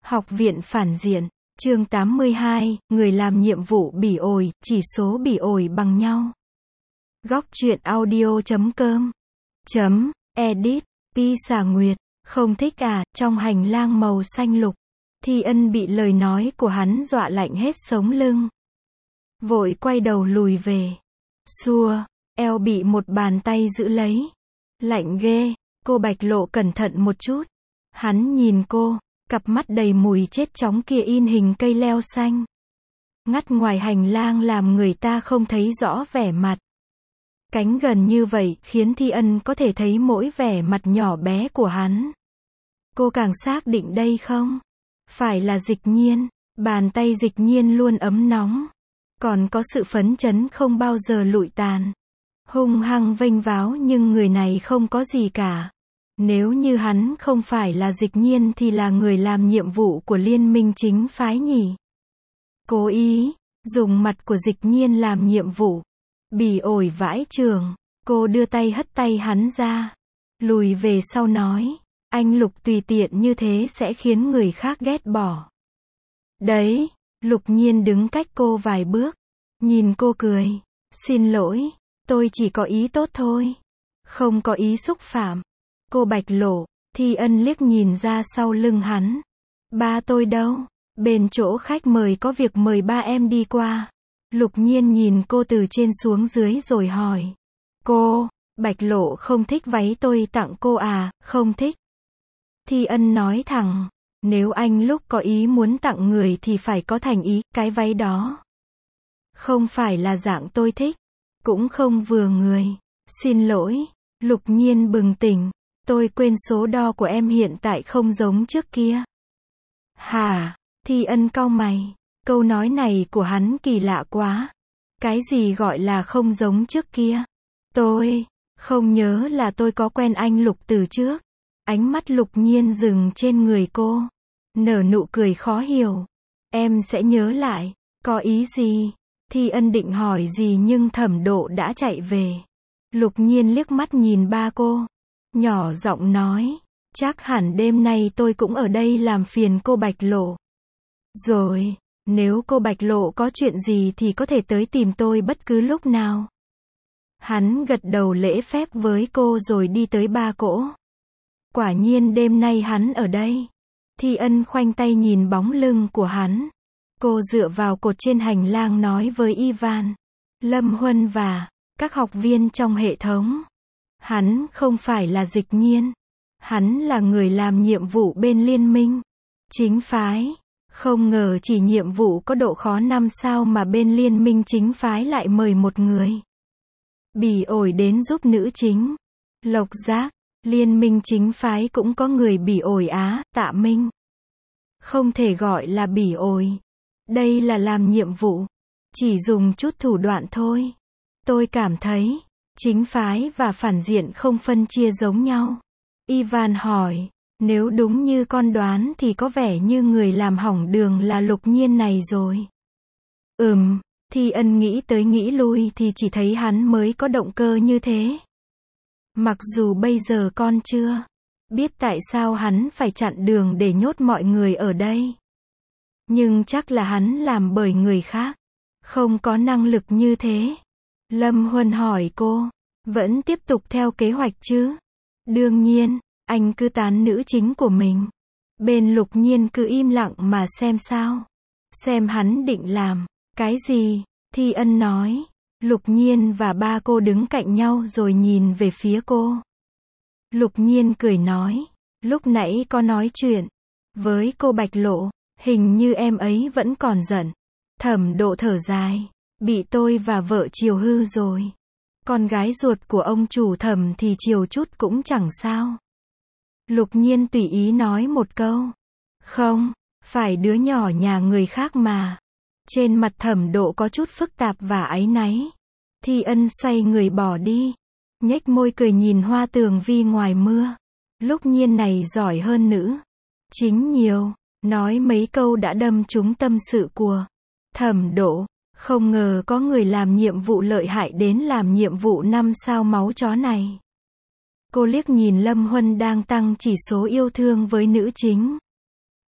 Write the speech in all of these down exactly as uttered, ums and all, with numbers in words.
Học viện phản diện, chương tám mươi hai, người làm nhiệm vụ bỉ ổi, chỉ số bỉ ổi bằng nhau. Góc truyện audio chấm com chấm edit, Pi xà nguyệt, không thích à, trong hành lang màu xanh lục. Thi Ân bị lời nói của hắn dọa lạnh hết sống lưng. Vội quay đầu lùi về. Xua, eo bị một bàn tay giữ lấy. Lạnh ghê, cô Bạch Lộ cẩn thận một chút. Hắn nhìn cô, cặp mắt đầy mùi chết chóng kia in hình cây leo xanh. Ngắt ngoài hành lang làm người ta không thấy rõ vẻ mặt. Cánh gần như vậy khiến Thi Ân có thể thấy mỗi vẻ mặt nhỏ bé của hắn. Cô càng xác định đây không phải là Dịch Nhiên. Bàn tay Dịch Nhiên luôn ấm nóng. Còn có sự phấn chấn không bao giờ lụi tàn. Hung hăng vênh váo nhưng người này không có gì cả. Nếu như hắn không phải là Dịch Nhiên thì là người làm nhiệm vụ của liên minh chính phái nhỉ? Cố ý dùng mặt của Dịch Nhiên làm nhiệm vụ. Bỉ ổi vãi trường. Cô đưa tay hất tay hắn ra. Lùi về sau nói. Anh Lục tùy tiện như thế sẽ khiến người khác ghét bỏ. Đấy, Lục Nhiên đứng cách cô vài bước. Nhìn cô cười. Xin lỗi, tôi chỉ có ý tốt thôi. Không có ý xúc phạm. Cô Bạch Lộ, Thi Ân liếc nhìn ra sau lưng hắn. Ba tôi đâu? Bên chỗ khách mời có việc mời ba em đi qua. Lục Nhiên nhìn cô từ trên xuống dưới rồi hỏi. Cô, Bạch Lộ không thích váy tôi tặng cô à, không thích. Thi Ân nói thẳng. Nếu anh Lúc có ý muốn tặng người thì phải có thành ý, cái váy đó không phải là dạng tôi thích. Cũng không vừa người. Xin lỗi. Lục Nhiên bừng tỉnh. Tôi quên số đo của em hiện tại không giống trước kia. Hả? Thi Ân cau mày. Câu nói này của hắn kỳ lạ quá. Cái gì gọi là không giống trước kia? Tôi không nhớ là tôi có quen anh Lục từ trước. Ánh mắt Lục Nhiên dừng trên người cô. Nở nụ cười khó hiểu. Em sẽ nhớ lại. Có ý gì? Thi Ân định hỏi gì nhưng Thẩm Độ đã chạy về. Lục Nhiên liếc mắt nhìn ba cô. Nhỏ giọng nói. Chắc hẳn đêm nay tôi cũng ở đây làm phiền cô Bạch Lộ. Rồi, nếu cô Bạch Lộ có chuyện gì thì có thể tới tìm tôi bất cứ lúc nào. Hắn gật đầu lễ phép với cô rồi đi tới ba cỗ. Quả nhiên đêm nay hắn ở đây. Thi Ân khoanh tay nhìn bóng lưng của hắn. Cô dựa vào cột trên hành lang nói với Ivan, Lâm Huân và các học viên trong hệ thống. Hắn không phải là Dịch Nhiên. Hắn là người làm nhiệm vụ bên liên minh chính phái. Không ngờ chỉ nhiệm vụ có độ khó năm sao mà bên liên minh chính phái lại mời một người bỉ ổi đến giúp nữ chính. Lộc Giác, liên minh chính phái cũng có người bỉ ổi á, Tạ Minh. Không thể gọi là bỉ ổi. Đây là làm nhiệm vụ. Chỉ dùng chút thủ đoạn thôi. Tôi cảm thấy, chính phái và phản diện không phân chia giống nhau. Ivan hỏi, nếu đúng như con đoán thì có vẻ như người làm hỏng đường là Lục Nhiên này rồi. Ừm, Thi Ân nghĩ tới nghĩ lui thì chỉ thấy hắn mới có động cơ như thế. Mặc dù bây giờ con chưa biết tại sao hắn phải chặn đường để nhốt mọi người ở đây. Nhưng chắc là hắn làm bởi người khác. Không có năng lực như thế. Lâm Huân hỏi cô, vẫn tiếp tục theo kế hoạch chứ? Đương nhiên, anh cứ tán nữ chính của mình. Bên Lục Nhiên cứ im lặng mà xem sao. Xem hắn định làm cái gì? Thi Ân nói. Lục Nhiên và ba cô đứng cạnh nhau rồi nhìn về phía cô. Lục Nhiên cười nói, lúc nãy có nói chuyện với cô Bạch Lộ, hình như em ấy vẫn còn giận. Thẩm Độ thở dài, bị tôi và vợ chiều hư rồi. Con gái ruột của ông chủ Thẩm thì chiều chút cũng chẳng sao. Lục Nhiên tùy ý nói một câu. Không, phải đứa nhỏ nhà người khác mà. Trên mặt Thẩm Độ có chút phức tạp và áy náy. Thi Ân xoay người bỏ đi. Nhếch môi cười nhìn Hoa Tường Vi ngoài mưa. Lục Nhiên này giỏi hơn nữ chính nhiều. Nói mấy câu đã đâm trúng tâm sự của Thẩm Độ. Không ngờ có người làm nhiệm vụ lợi hại đến làm nhiệm vụ năm sao máu chó này. Cô liếc nhìn Lâm Huân đang tăng chỉ số yêu thương với nữ chính.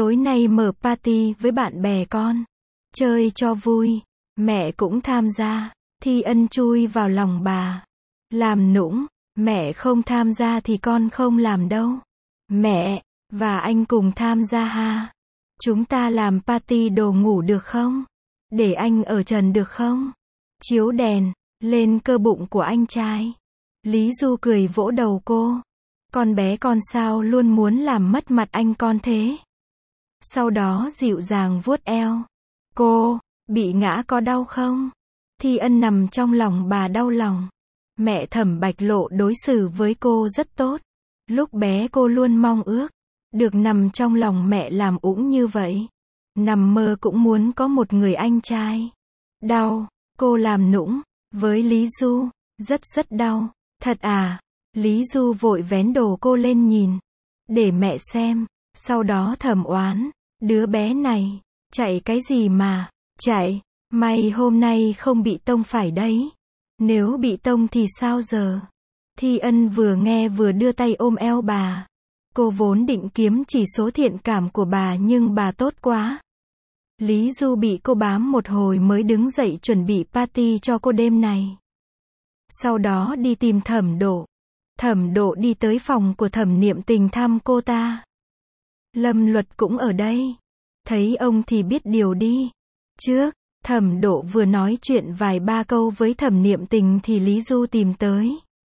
tối nay mở party với bạn bè con. Chơi cho vui. Mẹ cũng tham gia. Thi Ân chui vào lòng bà. Làm nũng. Mẹ không tham gia thì con không làm đâu. Mẹ, và anh cùng tham gia ha. Chúng ta làm party đồ ngủ được không? Để anh ở trần được không? Chiếu đèn, lên cơ bụng của anh trai. Lý Du cười vỗ đầu cô. Con bé con sao luôn muốn làm mất mặt anh con thế? Sau đó dịu dàng vuốt eo. Cô, bị ngã có đau không? Thi Ân nằm trong lòng bà đau lòng. Mẹ Thẩm Bạch Lộ đối xử với cô rất tốt. Lúc bé cô luôn mong ước được nằm trong lòng mẹ làm ũng như vậy. Nằm mơ cũng muốn có một người anh trai. Đau, cô làm nũng với Lý Du, rất rất đau. Thật à? Lý Du vội vén đồ cô lên nhìn. Để mẹ xem. Sau đó thầm oán. Đứa bé này, chạy cái gì mà, chạy, may hôm nay không bị tông phải đấy. Nếu bị tông thì sao giờ? Thi Ân vừa nghe vừa đưa tay ôm eo bà. Cô vốn định kiếm chỉ số thiện cảm của bà nhưng bà tốt quá. Lý Du bị cô bám một hồi mới đứng dậy chuẩn bị party cho cô đêm này. Sau đó đi tìm Thẩm Độ. Thẩm Độ đi tới phòng của Thẩm Niệm Tình thăm cô ta. Lâm Luật cũng ở đây. Thấy ông thì biết điều đi. Trước, Thẩm Độ vừa nói chuyện vài ba câu với Thẩm Niệm Tình thì Lý Du tìm tới.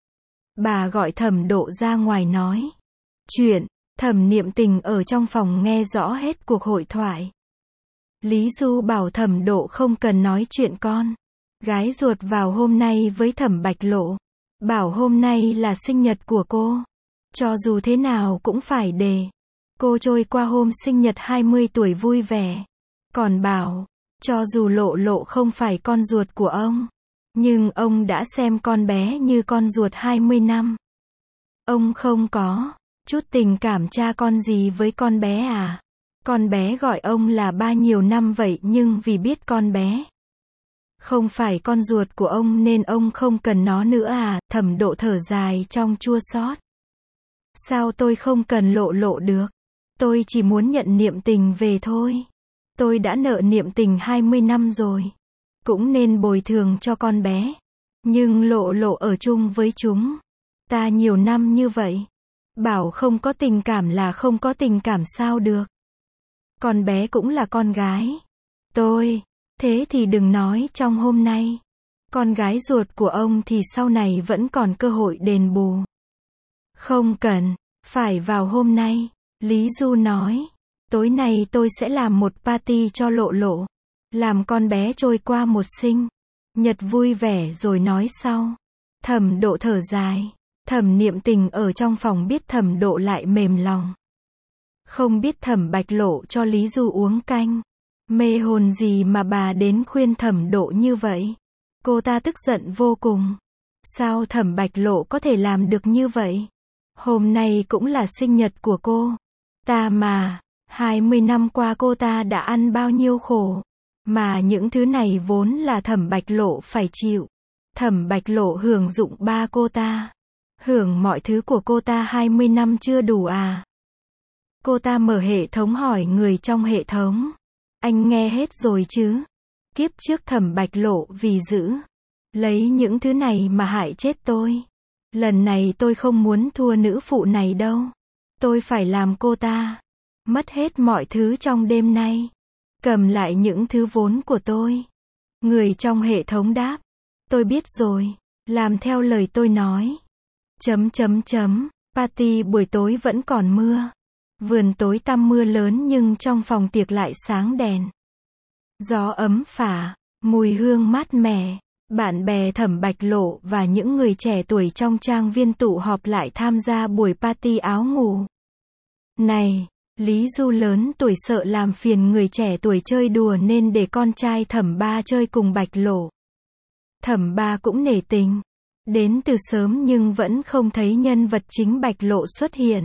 Bà gọi Thẩm Độ ra ngoài nói chuyện. Thẩm Niệm Tình ở trong phòng nghe rõ hết cuộc hội thoại. Lý Du bảo Thẩm Độ không cần nói chuyện con gái ruột vào hôm nay với Thẩm Bạch Lộ. Bảo hôm nay là sinh nhật của cô. Cho dù thế nào cũng phải để cô trôi qua hôm sinh nhật hai mươi tuổi vui vẻ. Còn bảo, cho dù Lộ Lộ không phải con ruột của ông, nhưng ông đã xem con bé như con ruột hai mươi năm. Ông không có chút tình cảm cha con gì với con bé à? Con bé gọi ông là ba nhiều năm vậy nhưng vì biết con bé không phải con ruột của ông nên ông không cần nó nữa à? Thẩm Độ thở dài trong chua xót. Sao tôi không cần Lộ Lộ được? Tôi chỉ muốn nhận Niệm Tình về thôi. Tôi đã nợ Niệm Tình hai mươi năm rồi. Cũng nên bồi thường cho con bé. Nhưng Lộ Lộ ở chung với chúng ta nhiều năm như vậy. Bảo không có tình cảm là không có tình cảm sao được. Con bé cũng là con gái tôi. Thế thì đừng nói trong hôm nay. Con gái ruột của ông thì sau này vẫn còn cơ hội đền bù. Không cần, phải vào hôm nay. Lý Du nói. Tối nay tôi sẽ làm một party cho Lộ Lộ. Làm con bé trôi qua một sinh nhật vui vẻ rồi nói sau. Thẩm Độ thở dài. Thẩm Niệm Tình ở trong phòng biết Thẩm Độ lại mềm lòng. Không biết Thẩm Bạch Lộ cho Lý Du uống canh. Mê hồn gì mà bà đến khuyên Thẩm Độ như vậy. Cô ta tức giận vô cùng. Sao Thẩm Bạch Lộ có thể làm được như vậy? Hôm nay cũng là sinh nhật của cô ta mà. hai mươi năm qua cô ta đã ăn bao nhiêu khổ. Mà những thứ này vốn là Thẩm Bạch Lộ phải chịu. Thẩm Bạch Lộ hưởng dụng ba cô ta. Hưởng mọi thứ của cô ta hai mươi năm chưa đủ à? Cô ta mở hệ thống hỏi người trong hệ thống. Anh nghe hết rồi chứ? Kiếp trước Thẩm Bạch Lộ vì giữ lấy những thứ này mà hại chết tôi. Lần này tôi không muốn thua nữ phụ này đâu. Tôi phải làm cô ta mất hết mọi thứ trong đêm nay. Cầm lại những thứ vốn của tôi. Người trong hệ thống đáp. Tôi biết rồi. Làm theo lời tôi nói. Chấm chấm chấm. Party buổi tối vẫn còn mưa. Vườn tối tăm mưa lớn nhưng trong phòng tiệc lại sáng đèn. Gió ấm phả. Mùi hương mát mẻ. Bạn bè Thẩm Bạch Lộ và những người trẻ tuổi trong trang viên tụ họp lại tham gia buổi party áo ngủ. Này, Lý Du lớn tuổi sợ làm phiền người trẻ tuổi chơi đùa nên để con trai Thẩm Ba chơi cùng Bạch Lộ. Thẩm Ba cũng nể tình. Đến từ sớm nhưng vẫn không thấy nhân vật chính Bạch Lộ xuất hiện.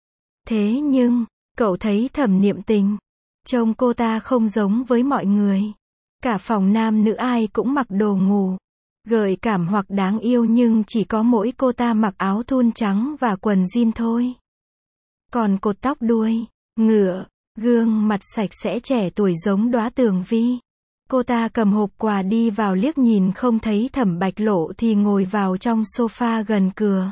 Thế nhưng, cậu thấy Thẩm Niệm Tình. Trông cô ta không giống với mọi người. Cả phòng nam nữ ai cũng mặc đồ ngủ. Gợi cảm hoặc đáng yêu nhưng chỉ có mỗi cô ta mặc áo thun trắng và quần jean thôi. Còn cột tóc đuôi ngựa Gương mặt sạch sẽ trẻ tuổi giống đóa tường vi. Cô ta cầm hộp quà đi vào liếc nhìn không thấy Thẩm Bạch Lộ thì ngồi vào trong sofa gần cửa.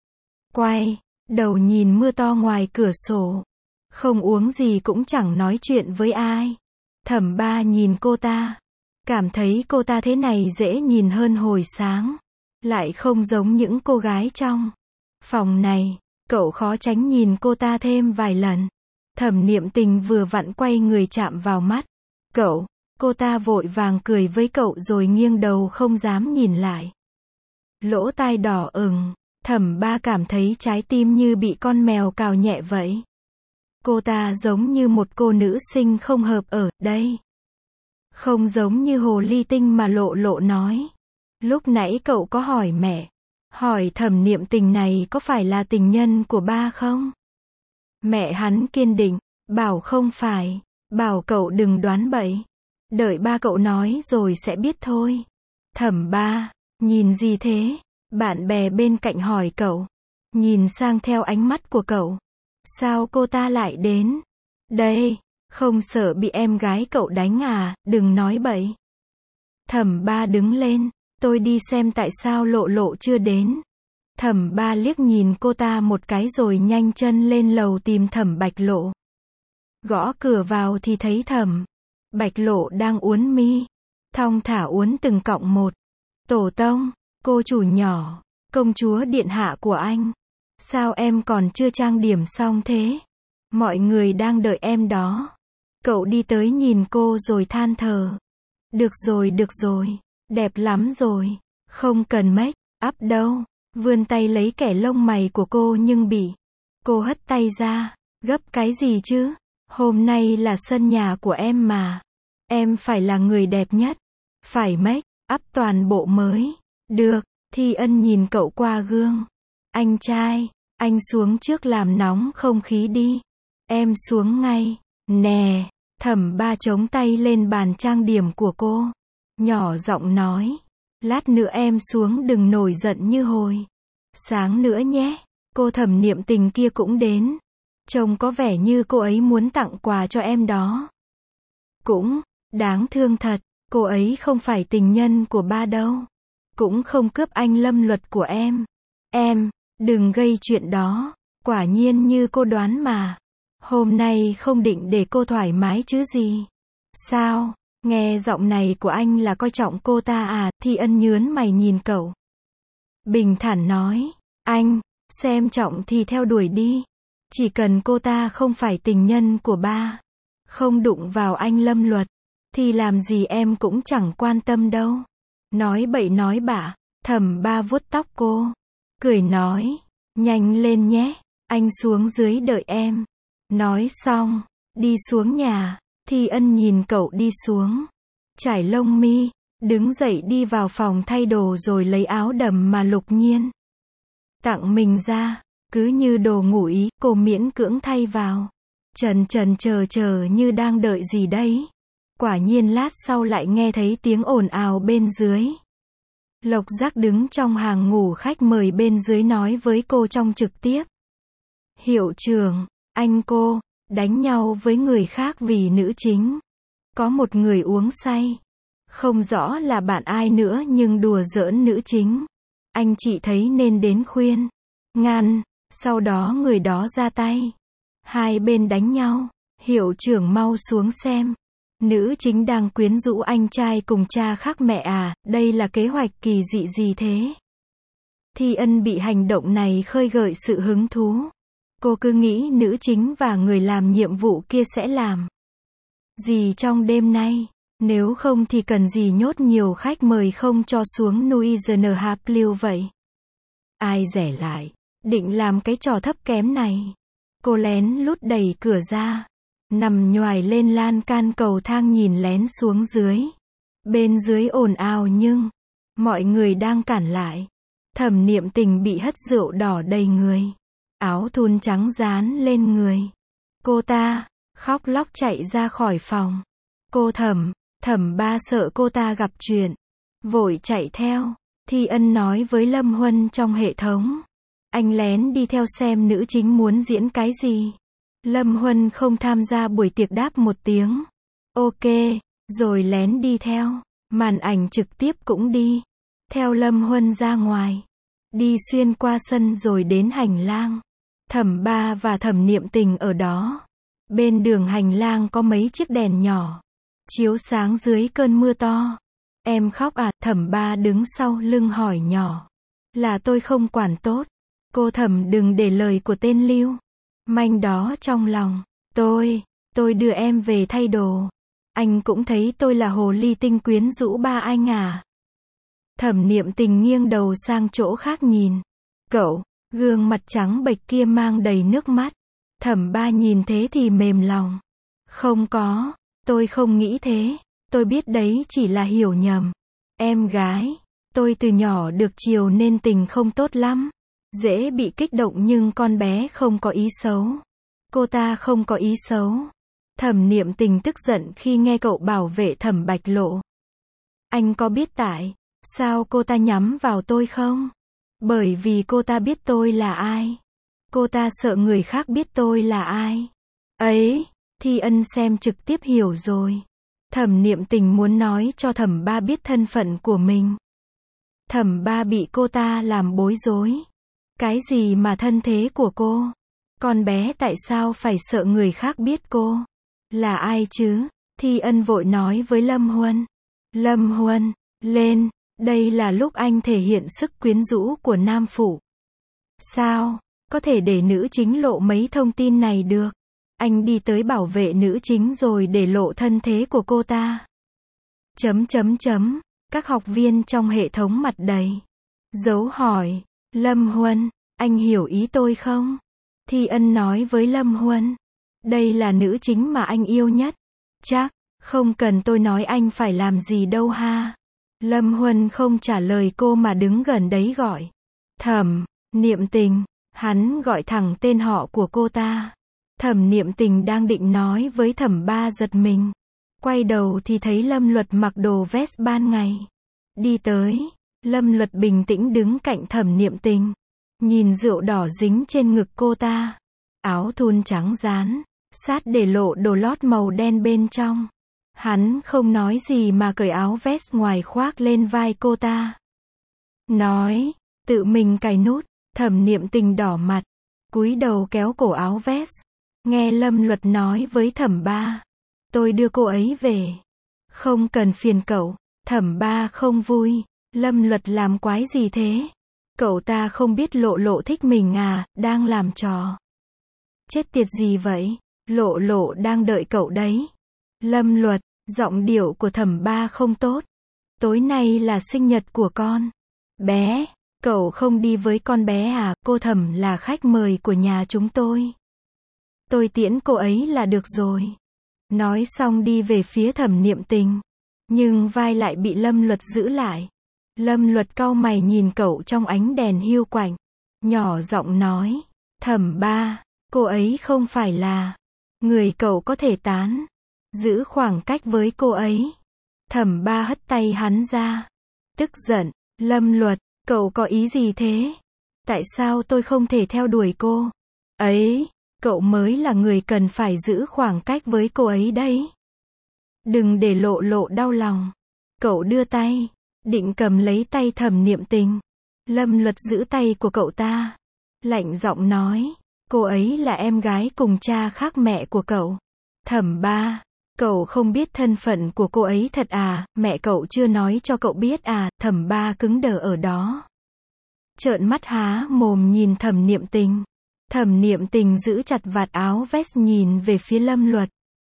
Quay đầu nhìn mưa to ngoài cửa sổ. Không uống gì cũng chẳng nói chuyện với ai. Thẩm Ba nhìn cô ta. Cảm thấy cô ta thế này dễ nhìn hơn hồi sáng. Lại không giống những cô gái trong phòng này. Cậu khó tránh nhìn cô ta thêm vài lần. Thẩm Niệm Tình vừa vặn quay người chạm vào mắt cậu. Cô ta vội vàng cười với cậu rồi nghiêng đầu không dám nhìn lại. Lỗ tai đỏ ửng. Thẩm Ba cảm thấy trái tim như bị con mèo cào nhẹ vậy. Cô ta giống như một cô nữ sinh không hợp ở đây. Không giống như hồ ly tinh mà Lộ Lộ nói. Lúc nãy cậu có hỏi mẹ. Hỏi Thẩm Niệm Tình này có phải là tình nhân của ba không? Mẹ hắn kiên định. Bảo không phải. Bảo cậu đừng đoán bậy. Đợi ba cậu nói rồi sẽ biết thôi. Thẩm Ba, nhìn gì thế? Bạn bè bên cạnh hỏi cậu. Nhìn sang theo ánh mắt của cậu. Sao cô ta lại đến? Đây, không sợ bị em gái cậu đánh à, đừng nói bậy. Thẩm Ba đứng lên. Tôi đi xem tại sao Lộ Lộ chưa đến. Thẩm Ba liếc nhìn cô ta một cái rồi nhanh chân lên lầu tìm Thẩm Bạch Lộ. Gõ cửa vào thì thấy Thẩm Bạch Lộ đang uốn mi. Thong thả uốn từng cọng một. Tổ tông, cô chủ nhỏ, công chúa điện hạ của anh. Sao em còn chưa trang điểm xong thế? Mọi người đang đợi em đó. Cậu đi tới nhìn cô rồi than thở. Được rồi, được rồi. Đẹp lắm rồi. Không cần make up đâu. Vươn tay lấy kẻ lông mày của cô nhưng bị cô hất tay ra. Gấp cái gì chứ? Hôm nay là sân nhà của em mà. Em phải là người đẹp nhất. Phải make up toàn bộ mới. Được. Thi Ân nhìn cậu qua gương. Anh trai, anh xuống trước làm nóng không khí đi. Em xuống ngay. Nè. Thẩm Ba chống tay lên bàn trang điểm của cô. Nhỏ giọng nói. Lát nữa em xuống đừng nổi giận như hồi sáng nữa nhé. Cô Thẩm Niệm Tình kia cũng đến. Trông có vẻ như cô ấy muốn tặng quà cho em đó. Cũng đáng thương thật. Cô ấy không phải tình nhân của ba đâu. Cũng không cướp anh Lâm Luật của em. Em, đừng gây chuyện đó. Quả nhiên như cô đoán mà. Hôm nay không định để cô thoải mái chứ gì. Sao? Nghe giọng này của anh là coi trọng cô ta à? Thi Ân nhớn mày nhìn cậu. Bình thản nói. Anh, xem trọng thì theo đuổi đi. Chỉ cần cô ta không phải tình nhân của ba. Không đụng vào anh Lâm Luật. Thì làm gì em cũng chẳng quan tâm đâu. Nói bậy nói bạ. Thẩm Ba vuốt tóc cô. Cười nói. Nhanh lên nhé. Anh xuống dưới đợi em. Nói xong. Đi xuống nhà. Thi Ân nhìn cậu đi xuống. Trải lông mi. Đứng dậy đi vào phòng thay đồ rồi lấy áo đầm mà Lục Nhiên tặng mình ra. Cứ như đồ ngủ ý. Cô miễn cưỡng thay vào. Trần trần chờ chờ như đang đợi gì đấy. Quả nhiên lát sau lại nghe thấy tiếng ồn ào bên dưới. Lộc Giác đứng trong hàng ngủ khách mời bên dưới nói với cô trong trực tiếp. Hiệu trưởng, anh cô, đánh nhau với người khác vì nữ chính. Có một người uống say. Không rõ là bạn ai nữa nhưng đùa giỡn nữ chính. Anh chị thấy nên đến khuyên. Ngăn, sau đó người đó ra tay. Hai bên đánh nhau. Hiệu trưởng mau xuống xem. Nữ chính đang quyến rũ anh trai cùng cha khác mẹ à, đây là kế hoạch kỳ dị gì thế? Thi Ân bị hành động này khơi gợi sự hứng thú. Cô cứ nghĩ nữ chính và người làm nhiệm vụ kia sẽ làm gì trong đêm nay. Nếu không thì cần gì nhốt nhiều khách mời không cho xuống Nuizen Hapleu vậy? Ai rẻ lại, định làm cái trò thấp kém này. Cô lén lút đẩy cửa ra. Nằm nhoài lên lan can cầu thang nhìn lén xuống dưới. Bên dưới ồn ào nhưng mọi người đang cản lại. Thẩm Niệm Tình bị hất rượu đỏ đầy người. Áo thun trắng dán lên người. Cô ta khóc lóc chạy ra khỏi phòng. Cô Thẩm, Thẩm Ba sợ cô ta gặp chuyện. Vội chạy theo. Thi Ân nói với Lâm Huân trong hệ thống. Anh lén đi theo xem nữ chính muốn diễn cái gì. Lâm Huân không tham gia buổi tiệc đáp một tiếng. Ok, rồi lén đi theo. Màn ảnh trực tiếp cũng đi. Theo Lâm Huân ra ngoài. Đi xuyên qua sân rồi đến hành lang. Thẩm Ba và Thẩm Niệm Tình ở đó. Bên đường hành lang có mấy chiếc đèn nhỏ. Chiếu sáng dưới cơn mưa to. Em khóc à? Thẩm Ba đứng sau lưng hỏi nhỏ. Là tôi không quản tốt. Cô Thẩm đừng để lời của tên Lưu Manh đó trong lòng. Tôi, tôi đưa em về thay đồ. Anh cũng thấy tôi là hồ ly tinh quyến rũ ba anh à? Thẩm Niệm Tình nghiêng đầu sang chỗ khác nhìn. Cậu, gương mặt trắng bệch kia mang đầy nước mắt. Thẩm Ba nhìn thế thì mềm lòng. Không có, tôi không nghĩ thế. Tôi biết đấy chỉ là hiểu nhầm. Em gái, tôi từ nhỏ được chiều nên tình không tốt lắm. Dễ bị kích động nhưng con bé không có ý xấu. Cô ta không có ý xấu. Thẩm Niệm Tình tức giận khi nghe cậu bảo vệ Thẩm Bạch Lộ. Anh có biết tại sao cô ta nhắm vào tôi không? Bởi vì cô ta biết tôi là ai. Cô ta sợ người khác biết tôi là ai. Ấy, Thi Ân xem trực tiếp hiểu rồi. Thẩm Niệm Tình muốn nói cho Thẩm Ba biết thân phận của mình. Thẩm Ba bị cô ta làm bối rối. Cái gì mà thân thế của cô? Con bé tại sao phải sợ người khác biết cô? Là ai chứ? Thi Ân vội nói với Lâm Huân. Lâm Huân, lên, đây là lúc anh thể hiện sức quyến rũ của nam phụ. Sao? Có thể để nữ chính lộ mấy thông tin này được? Anh đi tới bảo vệ nữ chính rồi để lộ thân thế của cô ta. Chấm chấm chấm, các học viên trong hệ thống mặt đầy dấu hỏi. Lâm Huân, anh hiểu ý tôi không? Thi Ân nói với Lâm Huân. Đây là nữ chính mà anh yêu nhất. Chắc, không cần tôi nói anh phải làm gì đâu ha. Lâm Huân không trả lời cô mà đứng gần đấy gọi. Thẩm Niệm Tình, hắn gọi thẳng tên họ của cô ta. Thẩm Niệm Tình đang định nói với Thẩm Ba giật mình. Quay đầu thì thấy Lâm Luật mặc đồ vest ban ngày. Đi tới, Lâm Luật bình tĩnh đứng cạnh Thẩm Niệm Tình. Nhìn rượu đỏ dính trên ngực cô ta. Áo thun trắng dán, sát để lộ đồ lót màu đen bên trong. Hắn không nói gì mà cởi áo vest ngoài khoác lên vai cô ta. Nói, tự mình cài nút. Thẩm Niệm Tình đỏ mặt, cúi đầu kéo cổ áo vest. Nghe Lâm Luật nói với Thẩm Ba. Tôi đưa cô ấy về. Không cần phiền cậu. Thẩm Ba không vui. Lâm Luật làm quái gì thế? Cậu ta không biết Lộ Lộ thích mình à, đang làm trò. Chết tiệt gì vậy? Lộ Lộ đang đợi cậu đấy. Lâm Luật, giọng điệu của Thẩm Ba không tốt. Tối nay là sinh nhật của con bé. Cậu không đi với con bé à? Cô Thẩm là khách mời của nhà chúng tôi. Tôi tiễn cô ấy là được rồi. Nói xong đi về phía Thẩm Niệm Tình. Nhưng vai lại bị Lâm Luật giữ lại. Lâm Luật cau mày nhìn cậu trong ánh đèn hiu quạnh. Nhỏ giọng nói. Thẩm Ba, cô ấy không phải là người cậu có thể tán. Giữ khoảng cách với cô ấy. Thẩm Ba hất tay hắn ra. Tức giận. Lâm Luật, cậu có ý gì thế? Tại sao tôi không thể theo đuổi cô ấy? Cậu mới là người cần phải giữ khoảng cách với cô ấy đấy. Đừng để Lộ Lộ đau lòng. Cậu đưa tay, định cầm lấy tay Thẩm Niệm Tình. Lâm Luật giữ tay của cậu ta. Lạnh giọng nói, cô ấy là em gái cùng cha khác mẹ của cậu. Thẩm Ba, cậu không biết thân phận của cô ấy thật à? Mẹ cậu chưa nói cho cậu biết à? Thẩm Ba cứng đờ ở đó. Trợn mắt há mồm nhìn Thẩm Niệm Tình. Thẩm Niệm Tình giữ chặt vạt áo vest nhìn về phía Lâm Luật.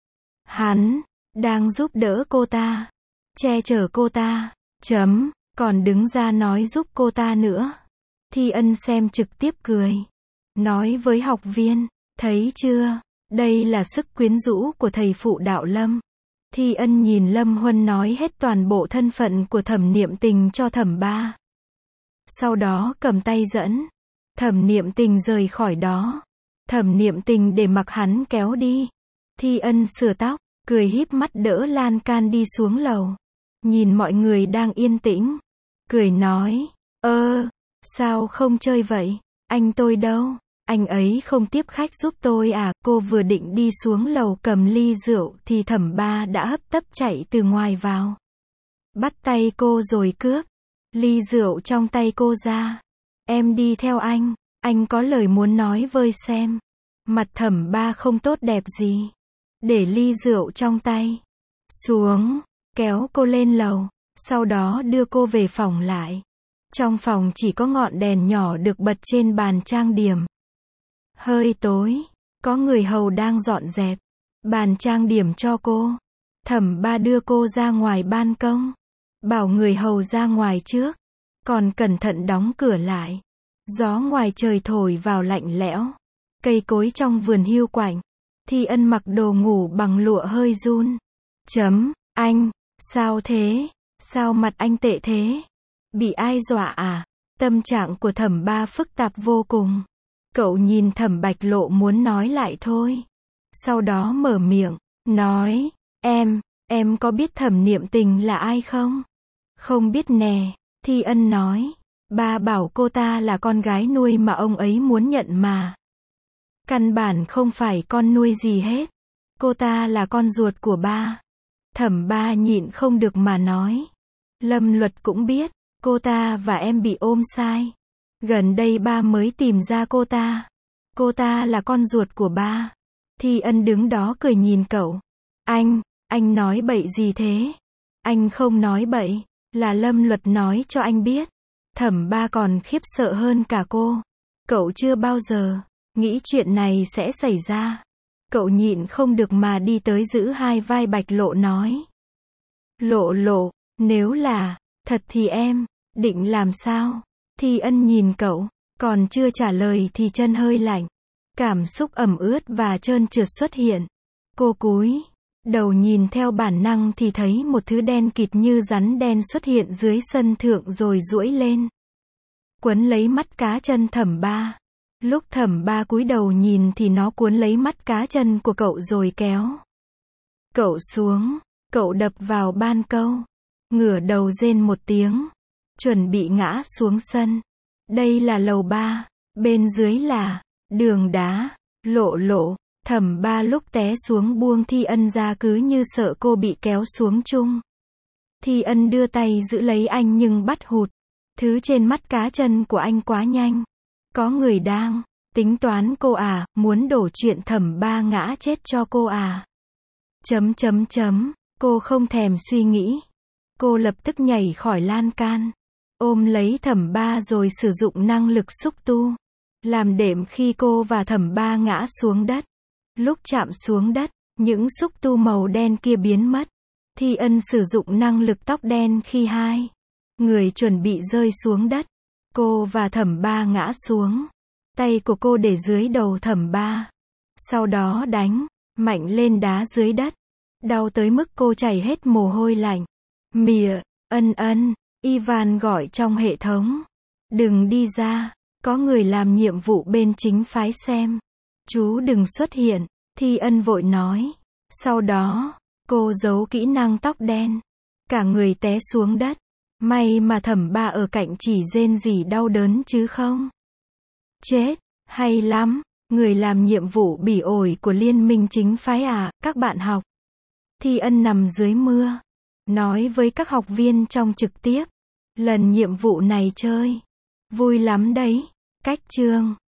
Hắn đang giúp đỡ cô ta, che chở cô ta, chấm, còn đứng ra nói giúp cô ta nữa. Thi Ân xem trực tiếp cười. Nói với học viên, thấy chưa, đây là sức quyến rũ của thầy phụ đạo Lâm. Thi Ân nhìn Lâm Huân nói hết toàn bộ thân phận của Thẩm Niệm Tình cho Thẩm Ba. Sau đó cầm tay dẫn Thẩm Niệm Tình rời khỏi đó. Thẩm Niệm Tình để mặc hắn kéo đi. Thi Ân sửa tóc, cười híp mắt đỡ lan can đi xuống lầu. Nhìn mọi người đang yên tĩnh. Cười nói, ơ, sao không chơi vậy? Anh tôi đâu? Anh ấy không tiếp khách giúp tôi à? Cô vừa định đi xuống lầu cầm ly rượu thì Thẩm Ba đã hấp tấp chạy từ ngoài vào. Bắt tay cô rồi cướp ly rượu trong tay cô ra. Em đi theo anh, anh có lời muốn nói với xem. Mặt Thẩm Ba không tốt đẹp gì. Để ly rượu trong tay xuống, kéo cô lên lầu, sau đó đưa cô về phòng lại. Trong phòng chỉ có ngọn đèn nhỏ được bật trên bàn trang điểm. Hơi tối, có người hầu đang dọn dẹp bàn trang điểm cho cô. Thẩm Ba đưa cô ra ngoài ban công, bảo người hầu ra ngoài trước, còn cẩn thận đóng cửa lại. Gió ngoài trời thổi vào lạnh lẽo. Cây cối trong vườn hiu quạnh. Thi Ân mặc đồ ngủ bằng lụa hơi run. Chấm, anh, sao thế? Sao mặt anh tệ thế? Bị ai dọa à? Tâm trạng của Thẩm Ba phức tạp vô cùng. Cậu nhìn Thẩm Bạch Lộ muốn nói lại thôi. Sau đó mở miệng, nói, em, em có biết Thẩm Niệm Tình là ai không? Không biết nè, Thi Ân nói. Ba bảo cô ta là con gái nuôi mà ông ấy muốn nhận mà. Căn bản không phải con nuôi gì hết. Cô ta là con ruột của ba. Thẩm Ba nhịn không được mà nói. Lâm Luật cũng biết, cô ta và em bị ôm sai. Gần đây ba mới tìm ra cô ta. Cô ta là con ruột của ba. Thi Ân đứng đó cười nhìn cậu. Anh, anh nói bậy gì thế? Anh không nói bậy, là Lâm Luật nói cho anh biết. Thẩm Ba còn khiếp sợ hơn cả cô. Cậu chưa bao giờ nghĩ chuyện này sẽ xảy ra. Cậu nhịn không được mà đi tới giữ hai vai Bạch Lộ nói. Lộ Lộ, nếu là thật thì em định làm sao? Thi Ân nhìn cậu, còn chưa trả lời thì chân hơi lạnh. Cảm xúc ẩm ướt và trơn trượt xuất hiện. Cô cúi đầu nhìn theo bản năng thì thấy một thứ đen kịt như rắn đen xuất hiện dưới sân thượng rồi duỗi lên. Quấn lấy mắt cá chân Thẩm Ba. Lúc Thẩm Ba cúi đầu nhìn thì nó cuốn lấy mắt cá chân của cậu rồi kéo cậu xuống. Cậu đập vào ban câu, ngửa đầu rên một tiếng, chuẩn bị ngã xuống sân. Đây là lầu ba, bên dưới là đường đá. Lộ Lộ, Thẩm Ba lúc té xuống buông Thi Ân ra cứ như sợ cô bị kéo xuống chung. Thi Ân đưa tay giữ lấy anh nhưng bắt hụt. Thứ trên mắt cá chân của anh quá nhanh. Có người đang tính toán cô à, muốn đổ chuyện Thẩm Ba ngã chết cho cô à. Chấm chấm chấm, cô không thèm suy nghĩ. Cô lập tức nhảy khỏi lan can, ôm lấy Thẩm Ba rồi sử dụng năng lực xúc tu, làm đệm khi cô và Thẩm Ba ngã xuống đất. Lúc chạm xuống đất, những xúc tu màu đen kia biến mất. Thi Ân sử dụng năng lực tóc đen khi hai người chuẩn bị rơi xuống đất. Cô và Thẩm Ba ngã xuống. Tay của cô để dưới đầu Thẩm Ba. Sau đó đánh mạnh lên đá dưới đất. Đau tới mức cô chảy hết mồ hôi lạnh. Mìa, Ân Ân, Ivan gọi trong hệ thống. Đừng đi ra, có người làm nhiệm vụ bên chính phái xem. Chú đừng xuất hiện, Thi Ân vội nói. Sau đó, cô giấu kỹ năng tóc đen. Cả người té xuống đất. May mà Thẩm Ba ở cạnh chỉ rên rỉ đau đớn chứ không. Chết, hay lắm, người làm nhiệm vụ bỉ ổi của liên minh chính phái à, các bạn học. Thi Ân nằm dưới mưa, nói với các học viên trong trực tiếp. Lần nhiệm vụ này chơi vui lắm đấy. Cách chương